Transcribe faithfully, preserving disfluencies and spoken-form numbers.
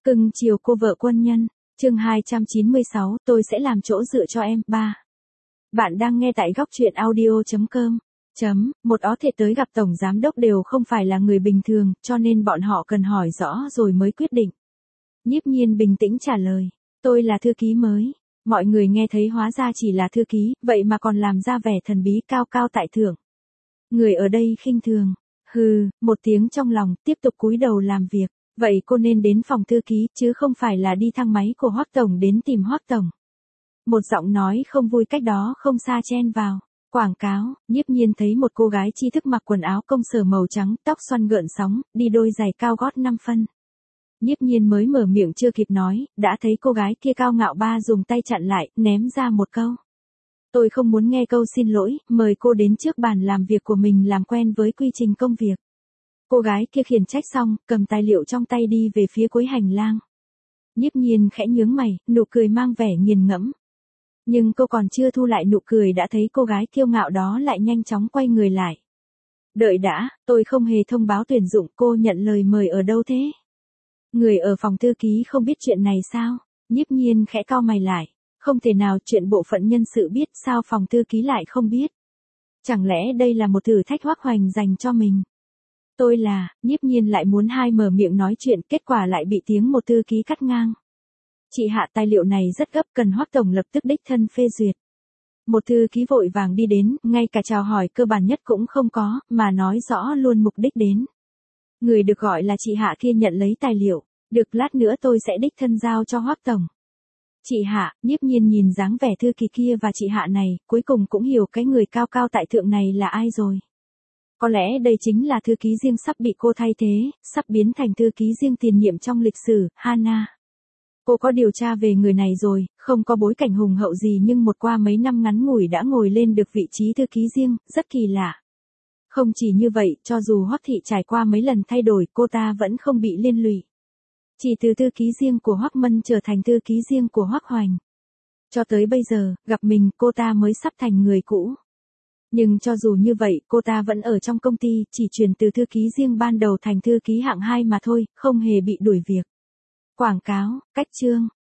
Cưng chiều cô vợ quân nhân, chương hai trăm chín mươi sáu, tôi sẽ làm chỗ dựa cho em. ba. Bạn đang nghe tại góc truyện audio chấm com. Chấm, một ó thể tới gặp tổng giám đốc đều không phải là người bình thường, cho nên bọn họ cần hỏi rõ rồi mới quyết định. Nhiếp Nhiên bình tĩnh trả lời, tôi là thư ký mới. Mọi người nghe thấy hóa ra chỉ là thư ký, vậy mà còn làm ra vẻ thần bí cao cao tại thượng. Người ở đây khinh thường, hừ, một tiếng trong lòng, tiếp tục cúi đầu làm việc. Vậy cô nên đến phòng thư ký, chứ không phải là đi thang máy của Hoắc Tổng đến tìm Hoắc Tổng. Một giọng nói không vui cách đó không xa chen vào. Quảng cáo, Nhiếp Nhiên thấy một cô gái tri thức mặc quần áo công sở màu trắng, tóc xoăn gợn sóng, đi đôi giày cao gót năm phân. Nhiếp Nhiên mới mở miệng chưa kịp nói, đã thấy cô gái kia cao ngạo ba dùng tay chặn lại, ném ra một câu. Tôi không muốn nghe câu xin lỗi, mời cô đến trước bàn làm việc của mình làm quen với quy trình công việc. Cô gái kia khiển trách xong, cầm tài liệu trong tay đi về phía cuối hành lang. Nhiếp Nhiên khẽ nhướng mày, nụ cười mang vẻ nghiền ngẫm. Nhưng cô còn chưa thu lại nụ cười đã thấy cô gái kiêu ngạo đó lại nhanh chóng quay người lại. Đợi đã, tôi không hề thông báo tuyển dụng, cô nhận lời mời ở đâu thế? Người ở phòng thư ký không biết chuyện này sao? Nhiếp Nhiên khẽ cau mày lại. Không thể nào, chuyện bộ phận nhân sự biết, sao phòng thư ký lại không biết? Chẳng lẽ đây là một thử thách Hoắc Hoành dành cho mình? Tôi là, Nhiếp Nhiên lại muốn hai mở miệng nói chuyện, kết quả lại bị tiếng một thư ký cắt ngang. Chị Hạ, tài liệu này rất gấp, cần Hoắc Tổng lập tức đích thân phê duyệt. Một thư ký vội vàng đi đến, ngay cả chào hỏi cơ bản nhất cũng không có, mà nói rõ luôn mục đích đến. Người được gọi là chị Hạ kia nhận lấy tài liệu, được, lát nữa tôi sẽ đích thân giao cho Hoắc Tổng. Chị Hạ, Nhiếp Nhiên nhìn dáng vẻ thư ký kia và chị Hạ này, cuối cùng cũng hiểu cái người cao cao tại thượng này là ai rồi. Có lẽ đây chính là thư ký riêng sắp bị cô thay thế, sắp biến thành thư ký riêng tiền nhiệm trong lịch sử, Hana. Cô có điều tra về người này rồi, không có bối cảnh hùng hậu gì nhưng một qua mấy năm ngắn ngủi đã ngồi lên được vị trí thư ký riêng, rất kỳ lạ. Không chỉ như vậy, cho dù Hoắc Thị trải qua mấy lần thay đổi, cô ta vẫn không bị liên lụy. Chỉ từ thư ký riêng của Hoắc Mân trở thành thư ký riêng của Hoắc Hoành. Cho tới bây giờ, gặp mình, cô ta mới sắp thành người cũ. Nhưng cho dù như vậy, cô ta vẫn ở trong công ty, chỉ chuyển từ thư ký riêng ban đầu thành thư ký hạng hai mà thôi, không hề bị đuổi việc. Quảng cáo, cách chương,